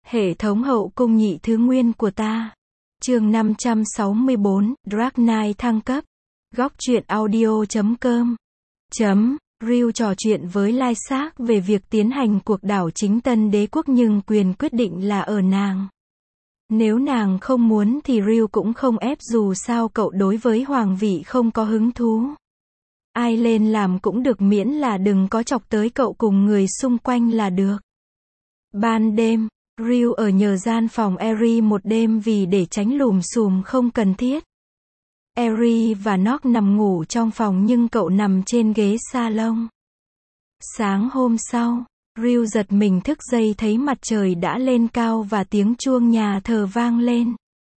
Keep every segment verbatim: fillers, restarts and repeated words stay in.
Hệ thống hậu cung nhị thứ nguyên của ta. Chương năm trăm sáu mươi bốn, Dark Knight thăng cấp. Góc truyện audio chấm com. Chấm, Ryu trò chuyện với Lai Sắc về việc tiến hành cuộc đảo chính Tân Đế quốc nhưng quyền quyết định là ở nàng. Nếu nàng không muốn thì Ryu cũng không ép, dù sao cậu đối với hoàng vị không có hứng thú. Ai lên làm cũng được, miễn là đừng có chọc tới cậu cùng người xung quanh là được. Ban đêm, Ryu ở nhờ gian phòng Eri một đêm vì để tránh lùm xùm không cần thiết. Eri và Nock nằm ngủ trong phòng nhưng cậu nằm trên ghế salon. Sáng hôm sau, Ryu giật mình thức dậy thấy mặt trời đã lên cao và tiếng chuông nhà thờ vang lên.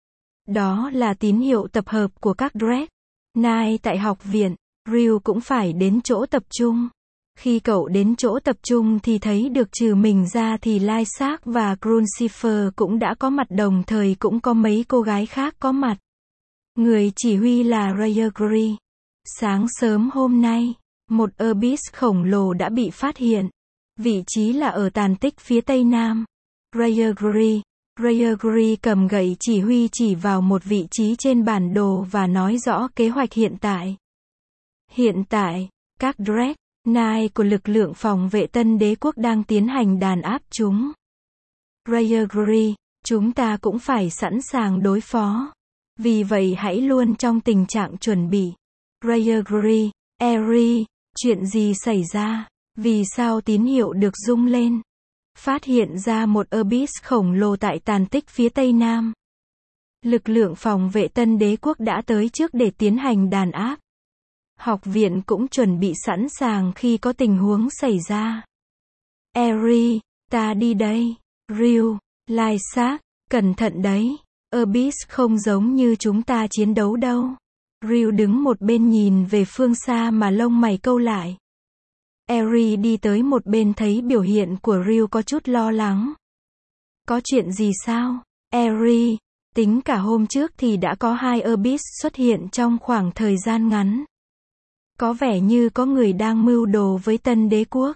Đó là tín hiệu tập hợp của các Dark Knight tại học viện. Ryu cũng phải đến chỗ tập trung. Khi cậu đến chỗ tập trung thì thấy được trừ mình ra thì Lai Sắc và Crucifer cũng đã có mặt, đồng thời cũng có mấy cô gái khác có mặt. Người chỉ huy là Rayaguri. Sáng sớm hôm nay, một Abyss khổng lồ đã bị phát hiện. Vị trí là ở tàn tích phía tây nam. Rayaguri, Rayaguri cầm gậy chỉ huy chỉ vào một vị trí trên bản đồ và nói rõ kế hoạch hiện tại. Hiện tại, các Dark Knight của lực lượng phòng vệ Tân Đế quốc đang tiến hành đàn áp chúng. Rayaguri, chúng ta cũng phải sẵn sàng đối phó. Vì vậy hãy luôn trong tình trạng chuẩn bị. Rayaguri, Eri, chuyện gì xảy ra? Vì sao tín hiệu được rung lên? Phát hiện ra một Abyss khổng lồ tại tàn tích phía tây nam. Lực lượng phòng vệ Tân Đế quốc đã tới trước để tiến hành đàn áp. Học viện cũng chuẩn bị sẵn sàng khi có tình huống xảy ra. Eri, ta đi đây. Ryu, Lai Sắc, cẩn thận đấy. Abyss không giống như chúng ta chiến đấu đâu. Ryu đứng một bên nhìn về phương xa mà lông mày cau lại. Eri đi tới một bên thấy biểu hiện của Ryu có chút lo lắng. Có chuyện gì sao? Eri, tính cả hôm trước thì đã có hai Abyss xuất hiện trong khoảng thời gian ngắn. Có vẻ như có người đang mưu đồ với Tân Đế quốc.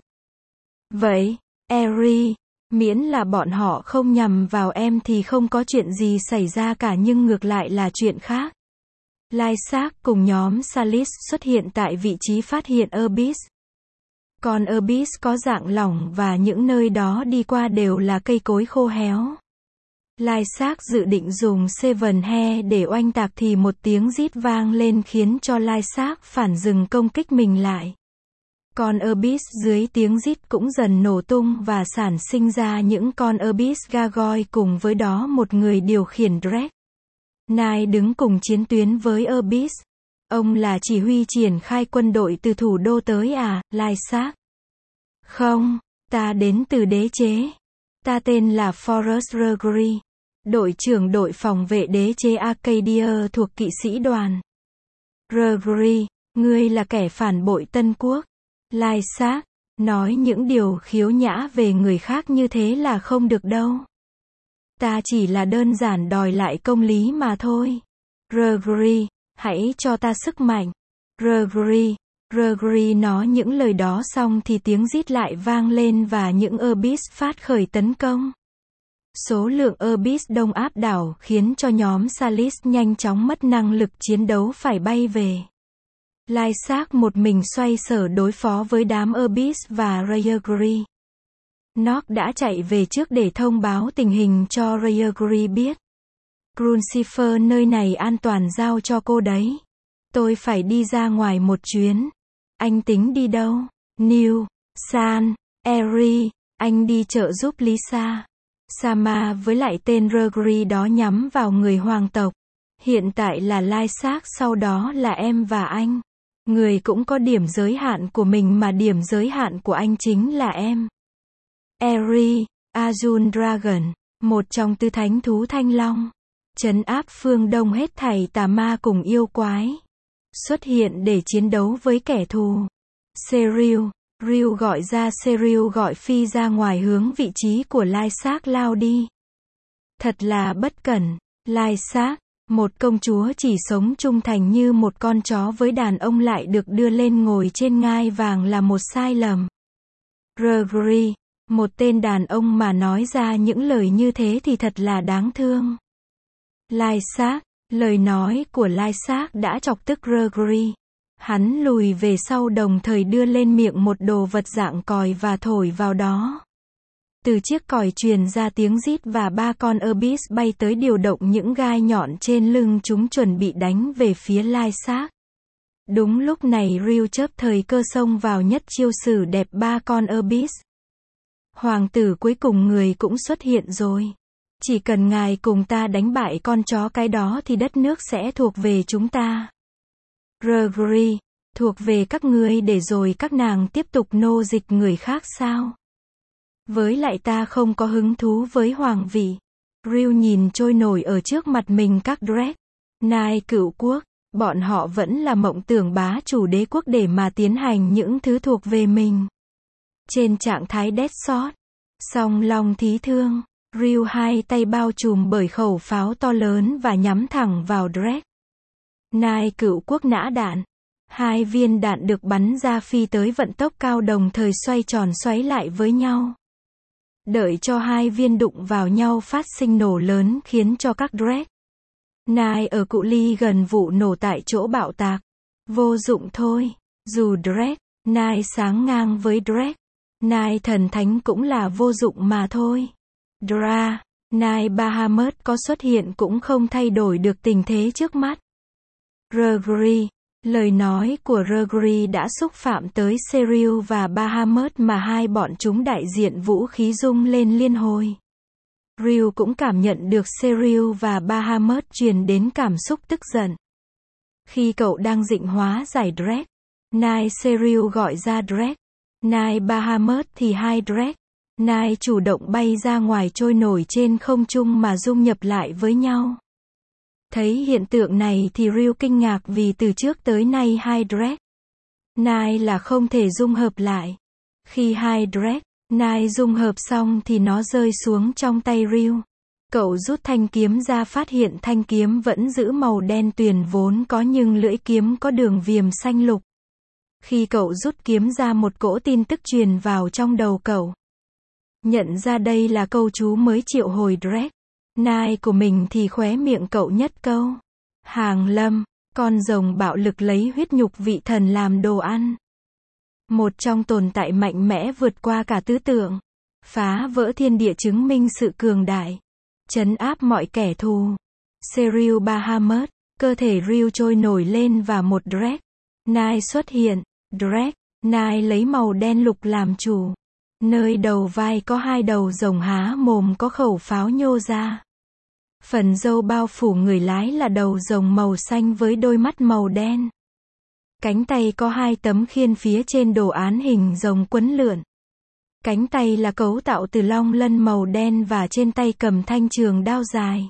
Vậy, Eri, miễn là bọn họ không nhằm vào em thì không có chuyện gì xảy ra cả, nhưng ngược lại là chuyện khác. Lai Sắc cùng nhóm Salis xuất hiện tại vị trí phát hiện Abyss. Còn Abyss có dạng lỏng và những nơi đó đi qua đều là cây cối khô héo. Lai Sắc dự định dùng Seven Hair để oanh tạc thì một tiếng rít vang lên khiến cho Lai Sắc phản dừng công kích mình lại. Con Abyss dưới tiếng rít cũng dần nổ tung và sản sinh ra những con Abyss Gargoyle, cùng với đó một người điều khiển Dark Knight đứng cùng chiến tuyến với Abyss. Ông là chỉ huy triển khai quân đội từ thủ đô tới à, Lai Sắc? Không, ta đến từ đế chế. Ta tên là Forrest Rayaguri, đội trưởng đội phòng vệ đế chế Arcadia thuộc kỵ sĩ đoàn. Rayaguri, ngươi là kẻ phản bội Tân quốc. Lai Sắc, nói những điều khiếu nhã về người khác như thế là không được đâu. Ta chỉ là đơn giản đòi lại công lý mà thôi. Rayaguri, hãy cho ta sức mạnh. Rayaguri, Rayaguri nói những lời đó xong thì tiếng rít lại vang lên và những Abyss phát khởi tấn công. Số lượng Abyss đông áp đảo khiến cho nhóm Salis nhanh chóng mất năng lực chiến đấu phải bay về. Lai Sắc một mình xoay sở đối phó với đám Abyss và Rayaguri. Nock đã chạy về trước để thông báo tình hình cho Rayaguri biết. Crucifer, nơi này an toàn, giao cho cô đấy. Tôi phải đi ra ngoài một chuyến. Anh tính đi đâu? New, San, Eri, anh đi trợ giúp Lisa. Sama với lại tên Rayaguri đó nhắm vào người hoàng tộc. Hiện tại là Lai Sắc, sau đó là em và anh. Người cũng có điểm giới hạn của mình mà điểm giới hạn của anh chính là em. Eri, Azul Dragon, một trong tứ thánh thú thanh long. Trấn áp phương Đông hết thảy tà ma cùng yêu quái. Xuất hiện để chiến đấu với kẻ thù. Serial, Ryu gọi ra Serial gọi Phi ra ngoài hướng vị trí của Lai Sắc lao đi. Thật là bất cẩn. Lai Sắc, một công chúa chỉ sống trung thành như một con chó với đàn ông lại được đưa lên ngồi trên ngai vàng là một sai lầm. Rayaguri, Một tên đàn ông mà nói ra những lời như thế thì thật là đáng thương. Lysak, lời nói của Lysak đã chọc tức Gregory. Hắn lùi về sau đồng thời đưa lên miệng một đồ vật dạng còi và thổi vào đó. Từ chiếc còi truyền ra tiếng rít và ba con Abyss bay tới điều động những gai nhọn trên lưng chúng chuẩn bị đánh về phía Lysak. Đúng lúc này Ryu chớp thời cơ xông vào nhất chiêu sử đẹp ba con Abyss. Hoàng tử cuối cùng người cũng xuất hiện rồi. Chỉ cần ngài cùng ta đánh bại con chó cái đó thì đất nước sẽ thuộc về chúng ta. Gregory, thuộc về các ngươi để rồi các nàng tiếp tục nô dịch người khác sao? Với lại ta không có hứng thú với hoàng vị. Ryu nhìn trôi nổi ở trước mặt mình các Drake, Nai cựu quốc, bọn họ vẫn là mộng tưởng bá chủ đế quốc để mà tiến hành những thứ thuộc về mình. Trên trạng thái Deathshot, song long thí thương, Ryu hai tay bao trùm bởi khẩu pháo to lớn và nhắm thẳng vào Drake. Nai cựu quốc nã đạn. Hai viên đạn được bắn ra phi tới vận tốc cao đồng thời xoay tròn xoáy lại với nhau. Đợi cho hai viên đụng vào nhau phát sinh nổ lớn khiến cho các Drake Nai ở cự ly gần vụ nổ tại chỗ bạo tạc. Vô dụng thôi. Dù Drake Nai sáng ngang với Drake Nai thần thánh cũng là vô dụng mà thôi. Dra Nai Bahamut có xuất hiện cũng không thay đổi được tình thế trước mắt. Gregory, lời nói của Gregory đã xúc phạm tới Serial và Bahamut mà hai bọn chúng đại diện vũ khí rung lên liên hồi. Ryu cũng cảm nhận được Serial và Bahamut truyền đến cảm xúc tức giận. Khi cậu đang dịnh hóa giải Drake, Nai Serial gọi ra Drake, Nai Bahamut thì hai Drake, Nai chủ động bay ra ngoài trôi nổi trên không trung mà dung nhập lại với nhau. Thấy hiện tượng này thì Ryu kinh ngạc vì từ trước tới nay hai Drake Nai là không thể dung hợp lại. Khi hai Drake Nai dung hợp xong thì nó rơi xuống trong tay Ryu. Cậu rút thanh kiếm ra phát hiện thanh kiếm vẫn giữ màu đen tuyền vốn có nhưng lưỡi kiếm có đường viền xanh lục. Khi cậu rút kiếm ra một cỗ tin tức truyền vào trong đầu cậu. Nhận ra đây là câu chú mới triệu hồi Drake Nai của mình thì khóe miệng cậu nhất câu. Hàng lâm, con rồng bạo lực lấy huyết nhục vị thần làm đồ ăn. Một trong tồn tại mạnh mẽ vượt qua cả tứ tưởng. Phá vỡ thiên địa chứng minh sự cường đại. Trấn áp mọi kẻ thù. Serial Bahamut, cơ thể Ryu trôi nổi lên và một Drake Nai xuất hiện. Drake Nai lấy màu đen lục làm chủ. Nơi đầu vai có hai đầu rồng há mồm có khẩu pháo nhô ra. Phần râu bao phủ người lái là đầu rồng màu xanh với đôi mắt màu đen. Cánh tay có hai tấm khiên phía trên đồ án hình rồng quấn lượn. Cánh tay là cấu tạo từ long lân màu đen và trên tay cầm thanh trường đao dài.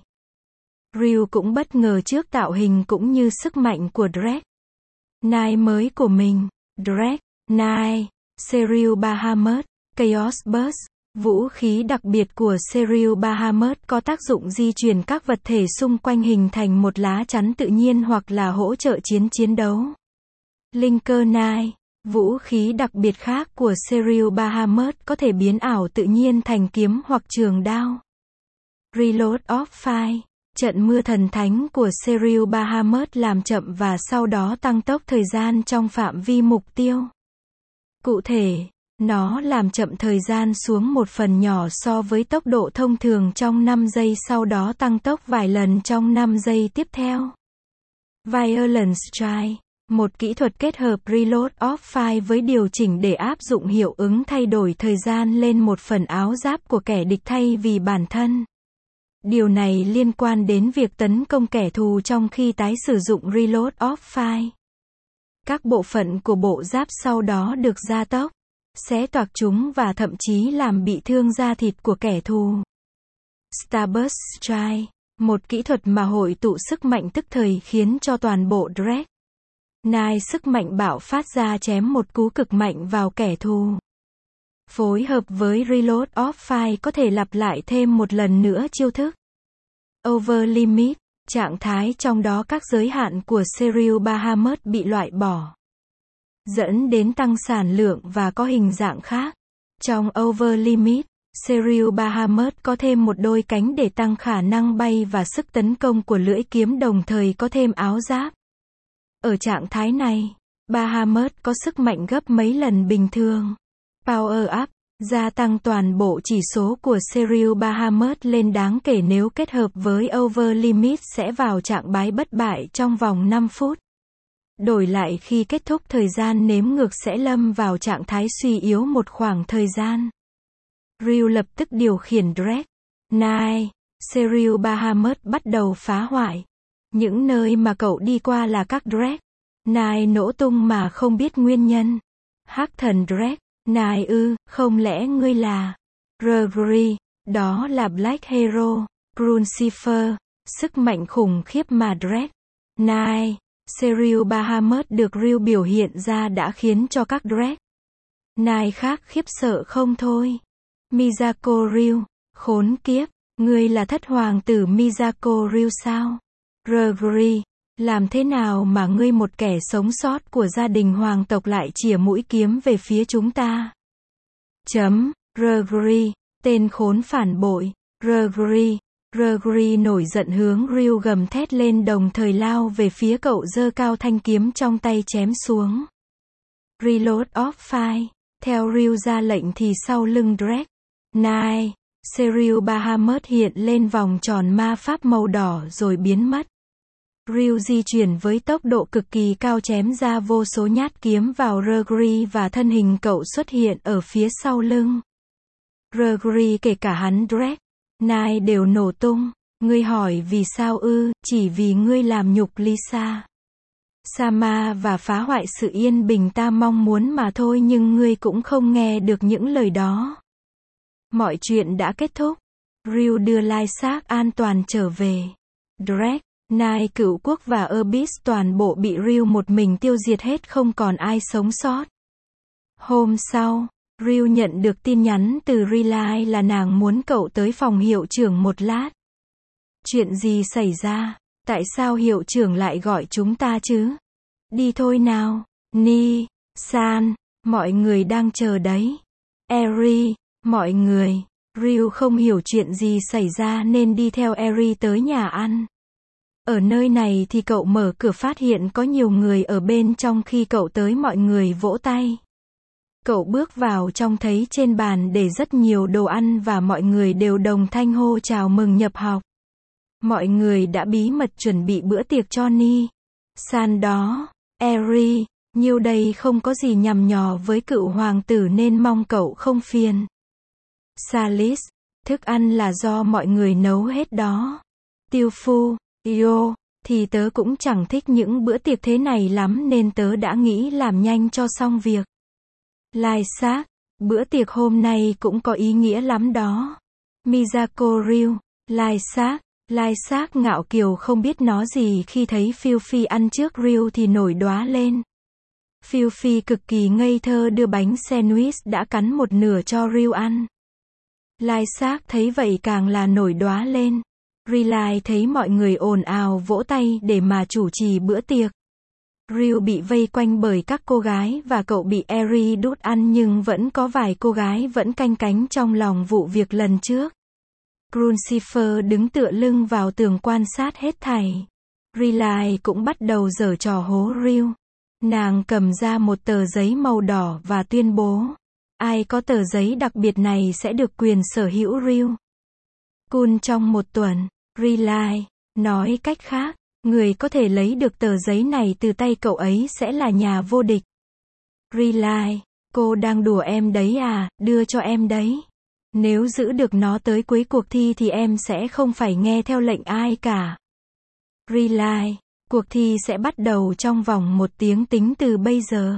Ryu cũng bất ngờ trước tạo hình cũng như sức mạnh của Drake Nai mới của mình. Drake Nai Serial Bahamut Chaos Burst, vũ khí đặc biệt của Serial Bahamut có tác dụng di chuyển các vật thể xung quanh hình thành một lá chắn tự nhiên hoặc là hỗ trợ chiến chiến đấu. Linker Nai, vũ khí đặc biệt khác của Serial Bahamut có thể biến ảo tự nhiên thành kiếm hoặc trường đao. Reload of Fire, trận mưa thần thánh của Serial Bahamut làm chậm và sau đó tăng tốc thời gian trong phạm vi mục tiêu. Cụ thể, nó làm chậm thời gian xuống một phần nhỏ so với tốc độ thông thường trong năm giây sau đó tăng tốc vài lần trong năm giây tiếp theo. Violent Strike, một kỹ thuật kết hợp Reload of Fire với điều chỉnh để áp dụng hiệu ứng thay đổi thời gian lên một phần áo giáp của kẻ địch thay vì bản thân. Điều này liên quan đến việc tấn công kẻ thù trong khi tái sử dụng Reload of Fire. Các bộ phận của bộ giáp sau đó được gia tốc, xé toạc chúng và thậm chí làm bị thương da thịt của kẻ thù. Starburst Strike, một kỹ thuật mà hội tụ sức mạnh tức thời khiến cho toàn bộ Drake Nai sức mạnh bạo phát ra chém một cú cực mạnh vào kẻ thù. Phối hợp với Reload of Fire có thể lặp lại thêm một lần nữa chiêu thức Over Limit, trạng thái trong đó các giới hạn của Serial Bahamut bị loại bỏ, dẫn đến tăng sản lượng và có hình dạng khác. Trong Over Limit, Cyril Bahamut có thêm một đôi cánh để tăng khả năng bay và sức tấn công của lưỡi kiếm, đồng thời có thêm áo giáp. Ở trạng thái này, Bahamut có sức mạnh gấp mấy lần bình thường. Power Up, gia tăng toàn bộ chỉ số của Cyril Bahamut lên đáng kể nếu kết hợp với Over Limit sẽ vào trạng bái bất bại trong vòng năm phút. Đổi lại khi kết thúc thời gian nếm ngược sẽ lâm vào trạng thái suy yếu một khoảng thời gian. Ryu lập tức điều khiển Drake Knight. Cyril Bahamut bắt đầu phá hoại. Những nơi mà cậu đi qua là các Drake Knight nổ tung mà không biết nguyên nhân. Hắc thần Drake Knight ư, không lẽ ngươi là Gregory, đó là Black Hero, Crucifer, sức mạnh khủng khiếp mà Drake Knight, Cyril Bahamut được Ryu biểu hiện ra đã khiến cho các Drake Knight khác khiếp sợ không thôi. Miyako Ryu, khốn kiếp, ngươi là thất hoàng tử Miyako Ryu sao? Gregory, làm thế nào mà ngươi một kẻ sống sót của gia đình hoàng tộc lại chĩa mũi kiếm về phía chúng ta? Chấm, Gregory, tên khốn phản bội, Gregory, Gregory nổi giận hướng Ryu gầm thét lên đồng thời lao về phía cậu giơ cao thanh kiếm trong tay chém xuống. Reload off fire, theo Ryu ra lệnh thì sau lưng Drake Knight, Cyril Bahamut hiện lên vòng tròn ma pháp màu đỏ rồi biến mất. Ryu di chuyển với tốc độ cực kỳ cao chém ra vô số nhát kiếm vào Gregory và thân hình cậu xuất hiện ở phía sau lưng. Gregory kể cả hắn Drake Knight đều nổ tung. Ngươi hỏi vì sao ư? Chỉ vì ngươi làm nhục Lisa Sama và phá hoại sự yên bình ta mong muốn mà thôi, nhưng ngươi cũng không nghe được những lời đó. Mọi chuyện đã kết thúc. Ryu đưa Lysak an toàn trở về. Drake Knight cựu quốc và Abyss toàn bộ bị Ryu một mình tiêu diệt hết, không còn ai sống sót. Hôm sau, Ryu nhận được tin nhắn từ Relay là nàng muốn cậu tới phòng hiệu trưởng một lát. Chuyện gì xảy ra? Tại sao hiệu trưởng lại gọi chúng ta chứ? Đi thôi nào. Ni, San, mọi người đang chờ đấy. Eri, mọi người. Ryu không hiểu chuyện gì xảy ra nên đi theo Eri tới nhà ăn. Ở nơi này thì cậu mở cửa phát hiện có nhiều người ở bên trong, khi cậu tới mọi người vỗ tay. Cậu bước vào trong thấy trên bàn để rất nhiều đồ ăn và mọi người đều đồng thanh hô chào mừng nhập học. Mọi người đã bí mật chuẩn bị bữa tiệc cho Ni, San đó. Eri, nhiêu đây không có gì nhằm nhò với cựu hoàng tử nên mong cậu không phiền. Salis, thức ăn là do mọi người nấu hết đó. Tiêu Phu, Yo, thì tớ cũng chẳng thích những bữa tiệc thế này lắm nên tớ đã nghĩ làm nhanh cho xong việc. Lysak, bữa tiệc hôm nay cũng có ý nghĩa lắm đó. Miyako Ryu, Lysak, Lysak ngạo kiều không biết nói gì khi thấy Phiêu Phi ăn trước Ryu thì nổi đoá lên. Phiêu Phi cực kỳ ngây thơ đưa bánh sandwich đã cắn một nửa cho Ryu ăn. Lysak thấy vậy càng là nổi đoá lên. Relay thấy mọi người ồn ào vỗ tay để mà chủ trì bữa tiệc. Ryu bị vây quanh bởi các cô gái và cậu bị Eri đút ăn, nhưng vẫn có vài cô gái vẫn canh cánh trong lòng vụ việc lần trước. Crucifer đứng tựa lưng vào tường quan sát hết thảy. Relay cũng bắt đầu giở trò hố Ryu. Nàng cầm ra một tờ giấy màu đỏ và tuyên bố, ai có tờ giấy đặc biệt này sẽ được quyền sở hữu Ryu Kun trong một tuần. Relay nói cách khác, người có thể lấy được tờ giấy này từ tay cậu ấy sẽ là nhà vô địch. Relay, cô đang đùa em đấy à? Đưa cho em đấy. Nếu giữ được nó tới cuối cuộc thi thì em sẽ không phải nghe theo lệnh ai cả. Relay, cuộc thi sẽ bắt đầu trong vòng một tiếng tính từ bây giờ.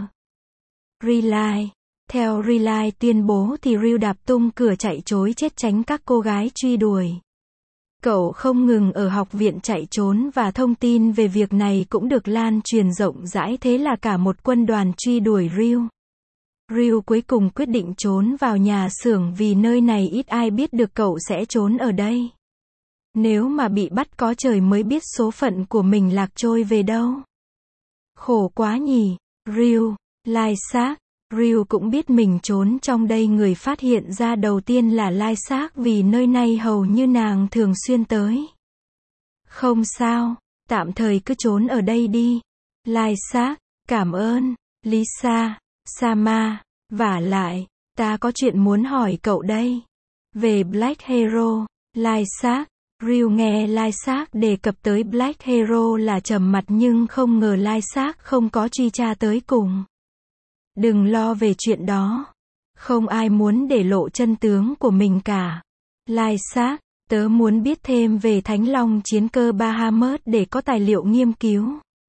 Relay, theo Relay tuyên bố thì Ryu đạp tung cửa chạy trối chết tránh các cô gái truy đuổi. Cậu không ngừng ở học viện chạy trốn và thông tin về việc này cũng được lan truyền rộng rãi, thế là cả một quân đoàn truy đuổi Ryu. Ryu cuối cùng quyết định trốn vào nhà xưởng vì nơi này ít ai biết được cậu sẽ trốn ở đây. Nếu mà bị bắt có trời mới biết số phận của mình lạc trôi về đâu. Khổ quá nhỉ. Ryu, Lysak, Ryu cũng biết mình trốn trong đây người phát hiện ra đầu tiên là Lai Xác vì nơi này hầu như nàng thường xuyên tới. Không sao, tạm thời cứ trốn ở đây đi. Lai Xác, cảm ơn, Lisa, Sama, vả lại, ta có chuyện muốn hỏi cậu đây. Về Black Hero, Lai Xác, Ryu nghe Lai Xác đề cập tới Black Hero là trầm mặt nhưng không ngờ Lai Xác không có truy tra tới cùng. Đừng lo về chuyện đó. Không ai muốn để lộ chân tướng của mình cả. Lai Xác, tớ muốn biết thêm về Thánh Long chiến cơ Bahamut để có tài liệu nghiên cứu.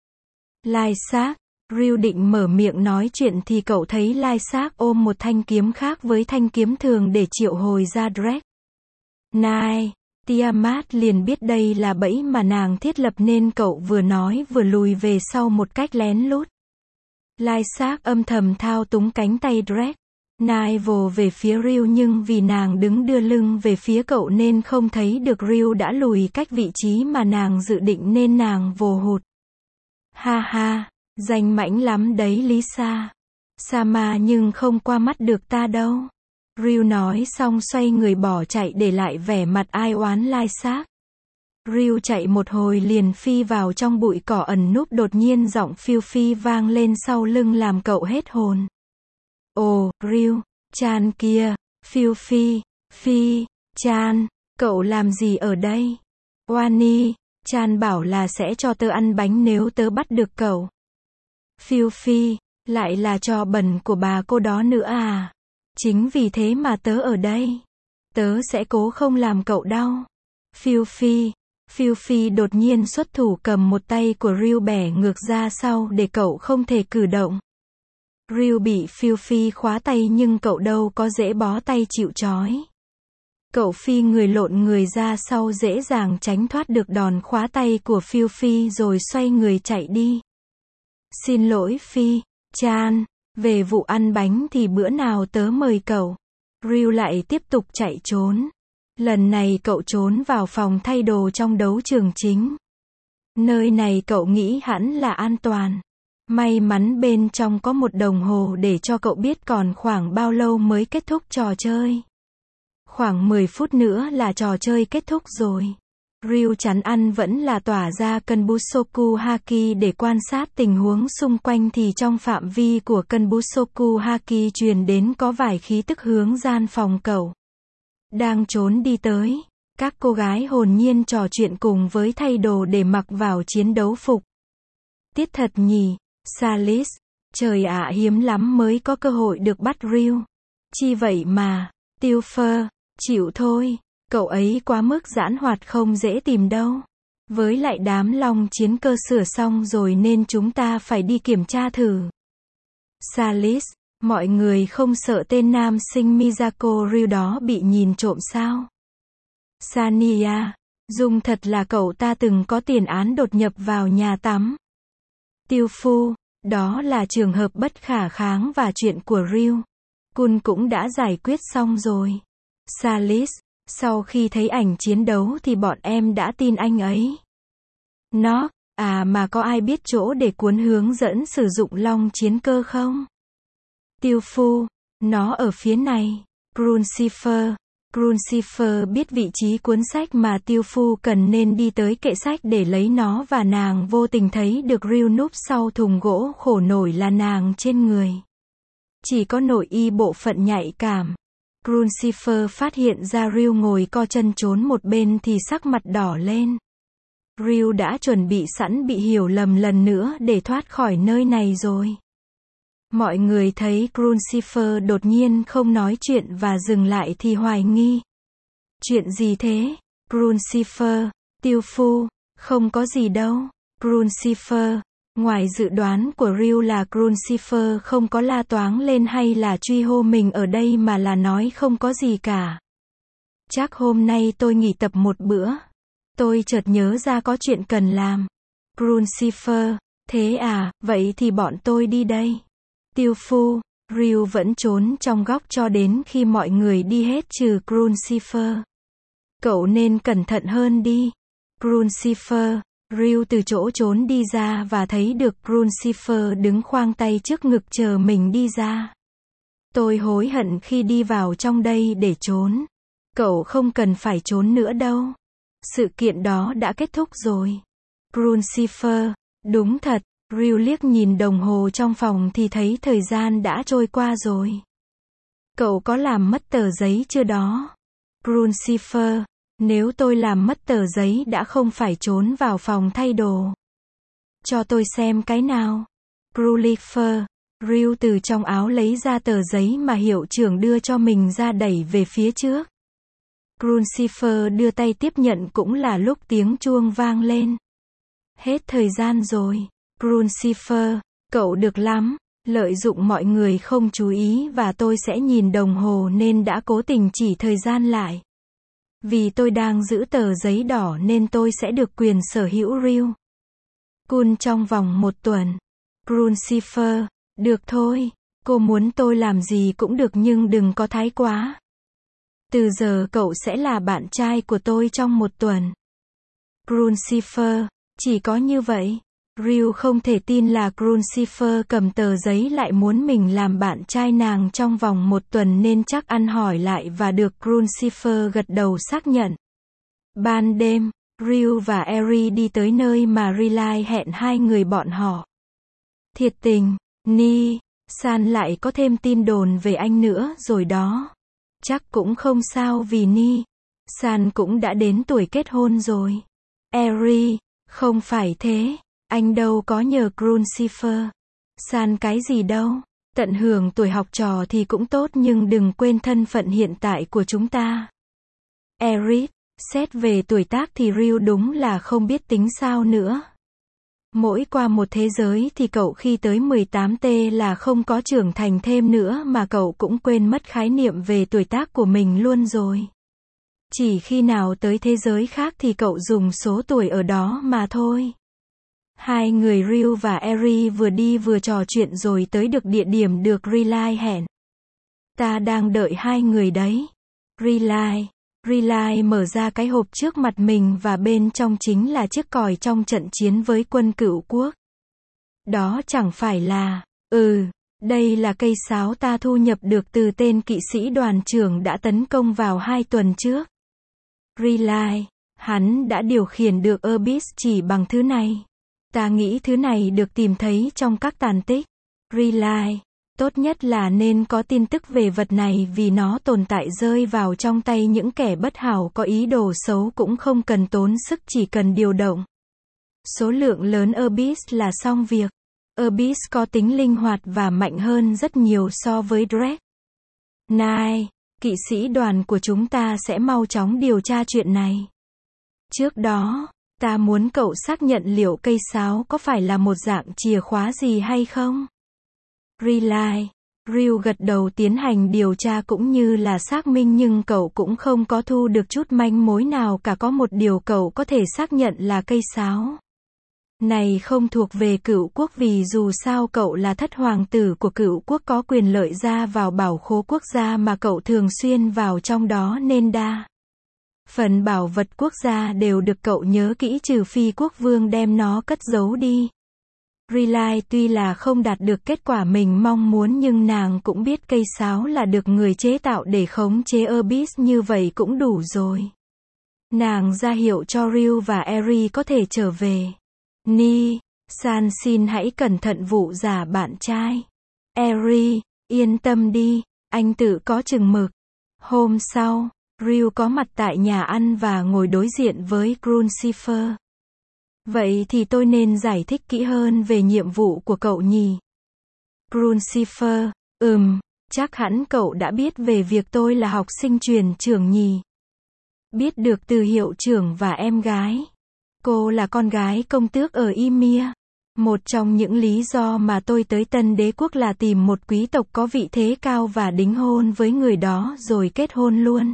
Lai Xác, Ryu định mở miệng nói chuyện thì cậu thấy Lai Xác ôm một thanh kiếm khác với thanh kiếm thường để triệu hồi ra Drake. Này, Tiamat liền biết đây là bẫy mà nàng thiết lập nên cậu vừa nói vừa lùi về sau một cách lén lút. Lai Xác âm thầm thao túng cánh tay Drake. Nai vồ về phía Ryu nhưng vì nàng đứng đưa lưng về phía cậu nên không thấy được Ryu đã lùi cách vị trí mà nàng dự định nên nàng vồ hụt. Ha ha, danh mãnh lắm đấy Lisa. Sama nhưng không qua mắt được ta đâu. Ryu nói xong xoay người bỏ chạy để lại vẻ mặt ai oán Lai Xác. Ryu chạy một hồi liền phi vào trong bụi cỏ ẩn núp đột nhiên giọng phiêu phi vang lên sau lưng làm cậu hết hồn. Ồ, Ryu, Chan kia, phiêu phi, phi, Chan, cậu làm gì ở đây? Wani, Chan bảo là sẽ cho tớ ăn bánh nếu tớ bắt được cậu. Phiêu phi, lại là trò bẩn của bà cô đó nữa à? Chính vì thế mà tớ ở đây. Tớ sẽ cố không làm cậu đau. Phiêu phi, phiêu phi đột nhiên xuất thủ cầm một tay của Ryu bẻ ngược ra sau để cậu không thể cử động. Ryu bị phiêu phi khóa tay nhưng cậu đâu có dễ bó tay chịu trói. Cậu phi người lộn người ra sau dễ dàng tránh thoát được đòn khóa tay của phiêu phi rồi xoay người chạy đi. Xin lỗi Phi, Chan, về vụ ăn bánh thì bữa nào tớ mời cậu. Ryu lại tiếp tục chạy trốn. Lần này cậu trốn vào phòng thay đồ trong đấu trường chính. Nơi này cậu nghĩ hẳn là an toàn. May mắn bên trong có một đồng hồ để cho cậu biết còn khoảng bao lâu mới kết thúc trò chơi. Khoảng mười phút nữa là trò chơi kết thúc rồi. Ryu chán ăn vẫn là tỏa ra Kenbusoku Haki để quan sát tình huống xung quanh thì trong phạm vi của Kenbusoku Haki truyền đến có vài khí tức hướng gian phòng cậu. Đang trốn đi tới, các cô gái hồn nhiên trò chuyện cùng với thay đồ để mặc vào chiến đấu phục. Tiết thật nhỉ, Salis, trời ạ hiếm lắm mới có cơ hội được bắt Ryu. Chi vậy mà, Tiêu Phơ, chịu thôi. Cậu ấy quá mức giãn hoạt không dễ tìm đâu. Với lại đám long chiến cơ sửa xong rồi nên chúng ta phải đi kiểm tra thử. Salis, mọi người không sợ tên nam sinh Miyako Ryu đó bị nhìn trộm sao? Sania, Dung thật là cậu ta từng có tiền án đột nhập vào nhà tắm. Tiêu Phu, đó là trường hợp bất khả kháng và chuyện của Ryu Kun cũng đã giải quyết xong rồi. Salis, sau khi thấy ảnh chiến đấu thì bọn em đã tin anh ấy. Nó, à mà có ai biết chỗ để cuốn hướng dẫn sử dụng long chiến cơ không? Tiêu Phu, nó ở phía này. Crucifer, Crucifer biết vị trí cuốn sách mà Tiêu Phu cần nên đi tới kệ sách để lấy nó và nàng vô tình thấy được Ryu núp sau thùng gỗ khổ nổi là nàng trên người. Chỉ có nội y bộ phận nhạy cảm. Crucifer phát hiện ra Ryu ngồi co chân trốn một bên thì sắc mặt đỏ lên. Ryu đã chuẩn bị sẵn bị hiểu lầm lần nữa để thoát khỏi nơi này rồi. Mọi người thấy Crucifer đột nhiên không nói chuyện và dừng lại thì hoài nghi. Chuyện gì thế? Crucifer, Tiêu Phu, không có gì đâu. Crucifer, ngoài dự đoán của Ryu là Crucifer không có la toáng lên hay là truy hô mình ở đây mà là nói không có gì cả. Chắc hôm nay tôi nghỉ tập một bữa. Tôi chợt nhớ ra có chuyện cần làm. Crucifer, thế à, vậy thì bọn tôi đi đây. Tiêu Phu, Ryu vẫn trốn trong góc cho đến khi mọi người đi hết trừ Crucifer. Cậu nên cẩn thận hơn đi. Crucifer, Ryu từ chỗ trốn đi ra và thấy được Crucifer đứng khoang tay trước ngực chờ mình đi ra. Tôi hối hận khi đi vào trong đây để trốn. Cậu không cần phải trốn nữa đâu. Sự kiện đó đã kết thúc rồi. Crucifer, đúng thật. Ryu liếc nhìn đồng hồ trong phòng thì thấy thời gian đã trôi qua rồi. Cậu có làm mất tờ giấy chưa đó? Crucifer, nếu tôi làm mất tờ giấy đã không phải trốn vào phòng thay đồ. Cho tôi xem cái nào. Crucifer, Ryu từ trong áo lấy ra tờ giấy mà hiệu trưởng đưa cho mình ra đẩy về phía trước. Crucifer đưa tay tiếp nhận cũng là lúc tiếng chuông vang lên. Hết thời gian rồi. Crucifer, cậu được lắm. Lợi dụng mọi người không chú ý và tôi sẽ nhìn đồng hồ nên đã cố tình chỉ thời gian lại. Vì tôi đang giữ tờ giấy đỏ nên tôi sẽ được quyền sở hữu Ryu Kun trong vòng một tuần. Crucifer, được thôi. Cô muốn tôi làm gì cũng được nhưng đừng có thái quá. Từ giờ cậu sẽ là bạn trai của tôi trong một tuần. Crucifer, chỉ có như vậy. Ryu không thể tin là Crucifer cầm tờ giấy lại muốn mình làm bạn trai nàng trong vòng một tuần nên chắc ăn hỏi lại và được Crucifer gật đầu xác nhận. Ban đêm, Ryu và Eri đi tới nơi mà Riley hẹn hai người bọn họ. Thiệt tình, Ni, San lại có thêm tin đồn về anh nữa rồi đó. Chắc cũng không sao vì Ni, San cũng đã đến tuổi kết hôn rồi. Eri, không phải thế. Anh đâu có nhờ Crucifer. San cái gì đâu. Tận hưởng tuổi học trò thì cũng tốt nhưng đừng quên thân phận hiện tại của chúng ta. Eric, xét về tuổi tác thì Ryu đúng là không biết tính sao nữa. Mỗi qua một thế giới thì cậu khi tới mười tám tê là không có trưởng thành thêm nữa mà cậu cũng quên mất khái niệm về tuổi tác của mình luôn rồi. Chỉ khi nào tới thế giới khác thì cậu dùng số tuổi ở đó mà thôi. Hai người Ryu và Eri vừa đi vừa trò chuyện rồi tới được địa điểm được Riley hẹn. Ta đang đợi hai người đấy. Riley. Riley mở ra cái hộp trước mặt mình và bên trong chính là chiếc còi trong trận chiến với quân Cựu Quốc. Đó chẳng phải là, ừ, đây là cây sáo ta thu nhập được từ tên kỵ sĩ đoàn trưởng đã tấn công vào hai tuần trước. Riley, hắn đã điều khiển được Abyss chỉ bằng thứ này. Ta nghĩ thứ này được tìm thấy trong các tàn tích. Riley, tốt nhất là nên có tin tức về vật này vì nó tồn tại rơi vào trong tay những kẻ bất hảo có ý đồ xấu cũng không cần tốn sức chỉ cần điều động. Số lượng lớn Abyss là xong việc. Abyss có tính linh hoạt và mạnh hơn rất nhiều so với Drake. Này, kỵ sĩ đoàn của chúng ta sẽ mau chóng điều tra chuyện này. Trước đó, ta muốn cậu xác nhận liệu cây sáo có phải là một dạng chìa khóa gì hay không? Riley, Ryu gật đầu tiến hành điều tra cũng như là xác minh nhưng cậu cũng không có thu được chút manh mối nào cả. Có một điều cậu có thể xác nhận là cây sáo này không thuộc về Cựu Quốc vì dù sao cậu là thất hoàng tử của Cựu Quốc có quyền lợi ra vào bảo khố quốc gia mà cậu thường xuyên vào trong đó nên đa phần bảo vật quốc gia đều được cậu nhớ kỹ trừ phi quốc vương đem nó cất giấu đi. Riley tuy là không đạt được kết quả mình mong muốn nhưng nàng cũng biết cây sáo là được người chế tạo để khống chế Abyss như vậy cũng đủ rồi. Nàng ra hiệu cho Ryu và Eri có thể trở về. Ni, San xin hãy cẩn thận vụ giả bạn trai. Eri, yên tâm đi, anh tự có chừng mực. Hôm sau, Ryu có mặt tại nhà ăn và ngồi đối diện với Crucifer. Vậy thì tôi nên giải thích kỹ hơn về nhiệm vụ của cậu nhỉ? Crucifer, ừm, chắc hẳn cậu đã biết về việc tôi là học sinh truyền trưởng nhỉ? Biết được từ hiệu trưởng và em gái. Cô là con gái công tước ở Ymir. Một trong những lý do mà tôi tới Tân Đế Quốc là tìm một quý tộc có vị thế cao và đính hôn với người đó rồi kết hôn luôn.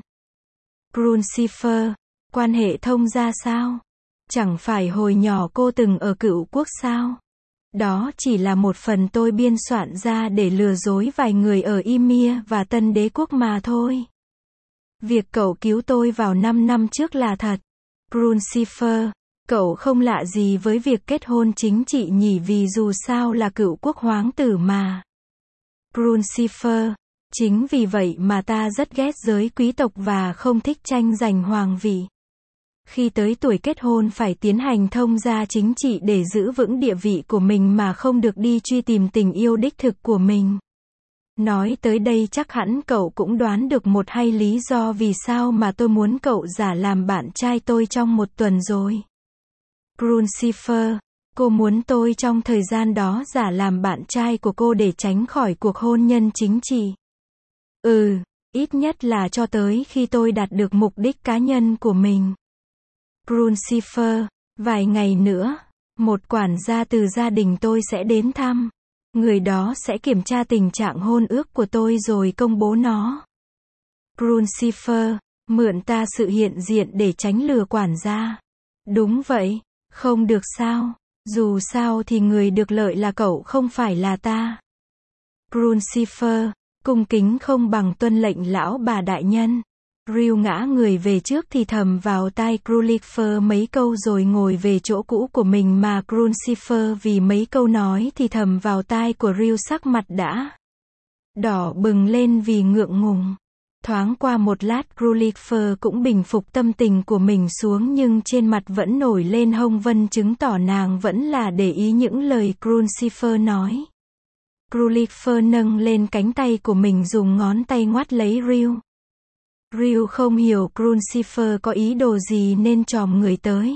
Crucifer, quan hệ thông ra sao? Chẳng phải hồi nhỏ cô từng ở Cựu Quốc sao? Đó chỉ là một phần tôi biên soạn ra để lừa dối vài người ở Ymir và Tân Đế Quốc mà thôi. Việc cậu cứu tôi vào năm năm trước là thật. Crucifer, cậu không lạ gì với việc kết hôn chính trị nhỉ vì dù sao là Cựu Quốc hoàng tử mà. Crucifer, Chính vì vậy mà ta rất ghét giới quý tộc và không thích tranh giành hoàng vị. Khi tới tuổi kết hôn phải tiến hành thông gia chính trị để giữ vững địa vị của mình mà không được đi truy tìm tình yêu đích thực của mình. Nói tới đây chắc hẳn cậu cũng đoán được một hay lý do vì sao mà tôi muốn cậu giả làm bạn trai tôi trong một tuần rồi. Crucifer, cô muốn tôi trong thời gian đó giả làm bạn trai của cô để tránh khỏi cuộc hôn nhân chính trị. Ừ, ít nhất là cho tới khi tôi đạt được mục đích cá nhân của mình. Crucifer, vài ngày nữa, một quản gia từ gia đình tôi sẽ đến thăm. Người đó sẽ kiểm tra tình trạng hôn ước của tôi rồi công bố nó. Crucifer, mượn ta sự hiện diện để tránh lừa quản gia. Đúng vậy, không được sao, dù sao thì người được lợi là cậu không phải là ta. Crucifer, cung kính không bằng tuân lệnh lão bà đại nhân. Ryu ngã người về trước thì thầm vào tai Crucifer mấy câu rồi ngồi về chỗ cũ của mình mà Crucifer vì mấy câu nói thì thầm vào tai của Ryu sắc mặt đã đỏ bừng lên vì ngượng ngùng. Thoáng qua một lát Crucifer cũng bình phục tâm tình của mình xuống nhưng trên mặt vẫn nổi lên hồng vân chứng tỏ nàng vẫn là để ý những lời Crucifer nói. Crucifer nâng lên cánh tay của mình dùng ngón tay ngoắt lấy Ryu. Ryu không hiểu Crucifer có ý đồ gì nên chồm người tới.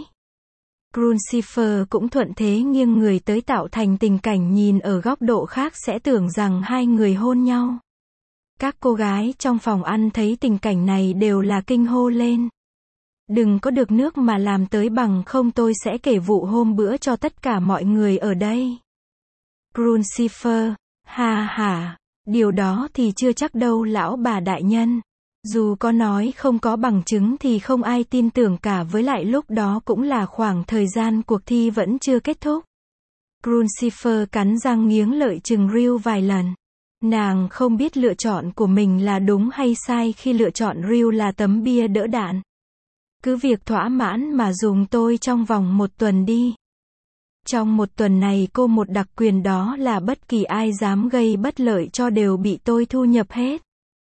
Crucifer cũng thuận thế nghiêng người tới tạo thành tình cảnh nhìn ở góc độ khác sẽ tưởng rằng hai người hôn nhau. Các cô gái trong phòng ăn thấy tình cảnh này đều là kinh hô lên. Đừng có được nước mà làm tới bằng không tôi sẽ kể vụ hôm bữa cho tất cả mọi người ở đây. Crucifer, ha ha, điều đó thì chưa chắc đâu lão bà đại nhân. Dù có nói không có bằng chứng thì không ai tin tưởng cả với lại lúc đó cũng là khoảng thời gian cuộc thi vẫn chưa kết thúc. Crucifer cắn răng nghiến lợi chừng Ryu vài lần. Nàng không biết lựa chọn của mình là đúng hay sai khi lựa chọn Ryu là tấm bia đỡ đạn. Cứ việc thỏa mãn mà dùng tôi trong vòng một tuần đi. Trong một tuần này cô một đặc quyền đó là bất kỳ ai dám gây bất lợi cho đều bị tôi thu nhập hết.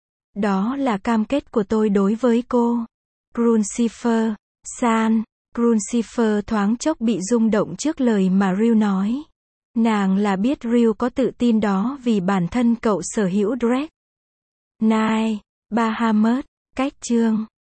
Đó là cam kết của tôi đối với cô. Crucifer, San, Crucifer thoáng chốc bị rung động trước lời mà Ryu nói. Nàng là biết Ryu có tự tin đó vì bản thân cậu sở hữu Drake. Nine, Bahamut, cách chương